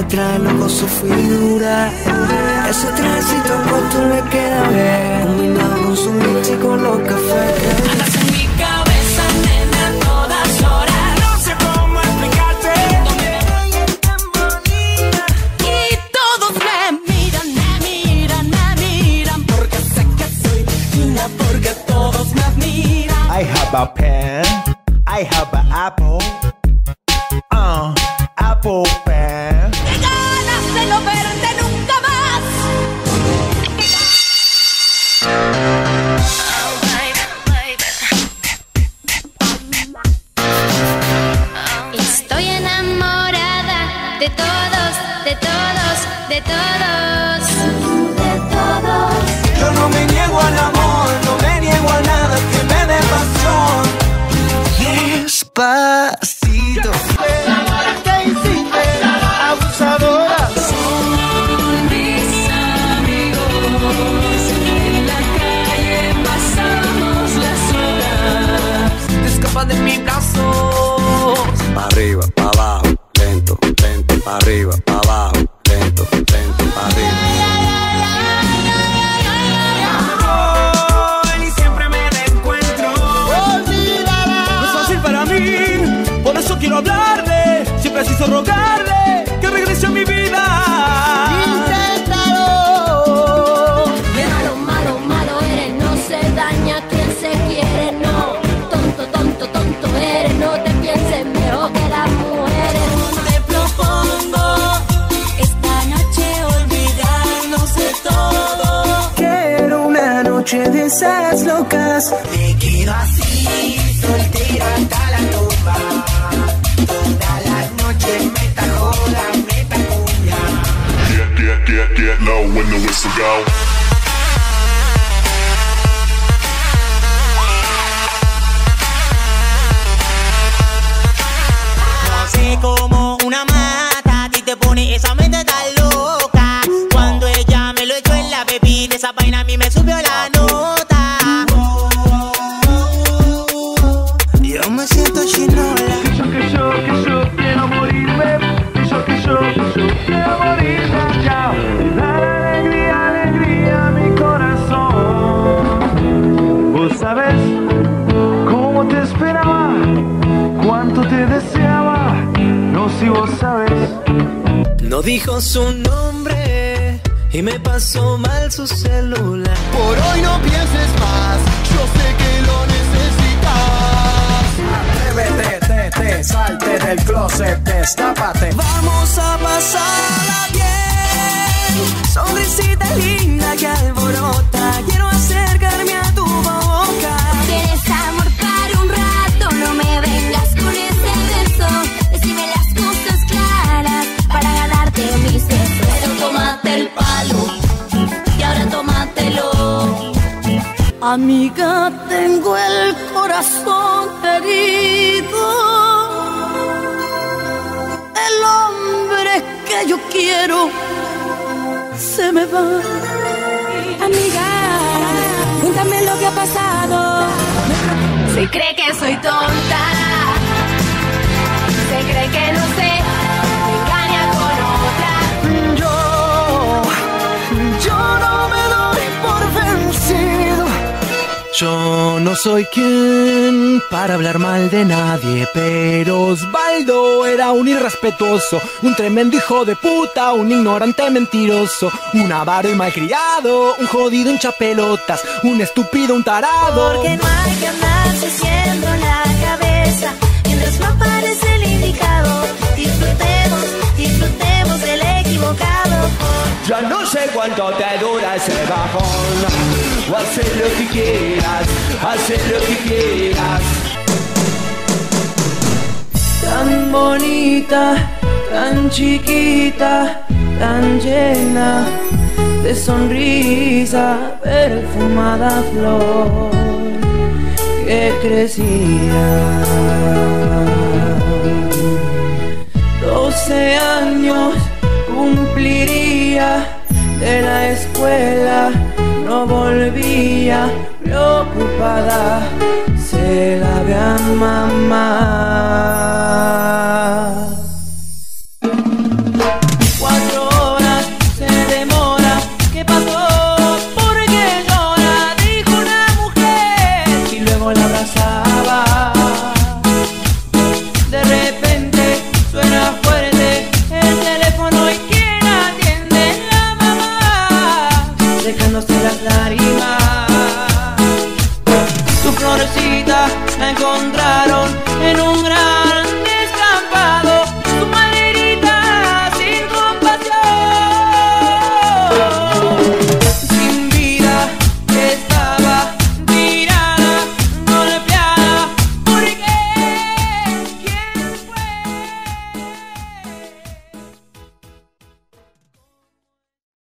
trae el ojo su figura. Ese trajecito corto le queda bien, combinado con su leche y con los cafés. Andas en mi cabeza, nena, a todas horas. No sé cómo explicarte. Me ven tan bonita y todos me miran, porque sé que soy linda, porque todos me admiran. I have a pen, I have an apple. Apple pen. ¡Qué ganas de no verte nunca más! Oh, baby, baby. Estoy enamorada de todos, de todos, de todos, de todos. Yo no me niego al amor, no me niego a nada que me dé pasión. Despacito. ¿Qué hiciste, abusadora? Son mis amigos. En la calle pasamos las horas. Te escapas de mi brazo. Pa' arriba, pa' abajo, lento, lento, pa' arriba, pa' abajo, lento, lento, pa' arriba. Y siempre me encuentro. Olvídala. No es fácil para mí, por eso quiero hablarle. Siempre preciso rogarle que regrese a mi vida. Inténtalo. Malo, malo, malo eres, no se daña quien se quiere, no. Tonto, tonto, tonto eres, no te pienses mejor que las mujeres. Te propongo esta noche olvidarnos de todo. Quiero una noche de esas locas. Me quedo así, soltero hasta la tumba. Todas las noches meta joda, meta cumbia. Get low when the whistle go. No sé cómo una mata a ti te pone esa mente tan loca. Cuando ella me lo echó en la bebida, esa vaina a mí me subió la nota. Yo me siento chinola. Que yo quiero morirme. Que yo quiero morirme ya. Dar alegría, alegría a mi corazón. Vos sabés cómo te esperaba, cuánto te deseaba. No, si vos sabés. No dijo su nombre y me pasó mal su celular. Por hoy no pienses más, yo sé que lo necesitas. Atrévete, salte del closet, destápate. Vamos a pasarla bien. Sonrisita linda que alborota. Quiero acercarme a tu boca. ¿Quieres amor para un rato? No me vengas con ese verso. Decime las cosas claras para ganarte mis besos. Pero tómate el palo y ahora tómatelo. Amiga, tengo el corazón herido. El hombre que yo quiero se me va. Amiga, cuéntame lo que ha pasado. Se cree que soy tonta. Se cree que no sé. Me engaña con otra. Yo no me doy por vencido. Yo no soy quien para hablar mal de nadie, pero Osvaldo era un irrespetuoso, un tremendo hijo de puta, un ignorante mentiroso, un avaro y malcriado, un jodido hinchapelotas, un estúpido, un tarado. Porque no hay que andarse siendo la cabeza mientras no aparece el indicado. Disfrutemos, disfrutemos del equivocado. Ya no sé cuánto te dura ese bajón. Haz lo que quieras, haz lo que quieras. Tan bonita, tan chiquita, tan llena de sonrisa, perfumada flor que crecía. 12 años cumpliría de la escuela, no volvía, preocupada se la ve a mamá.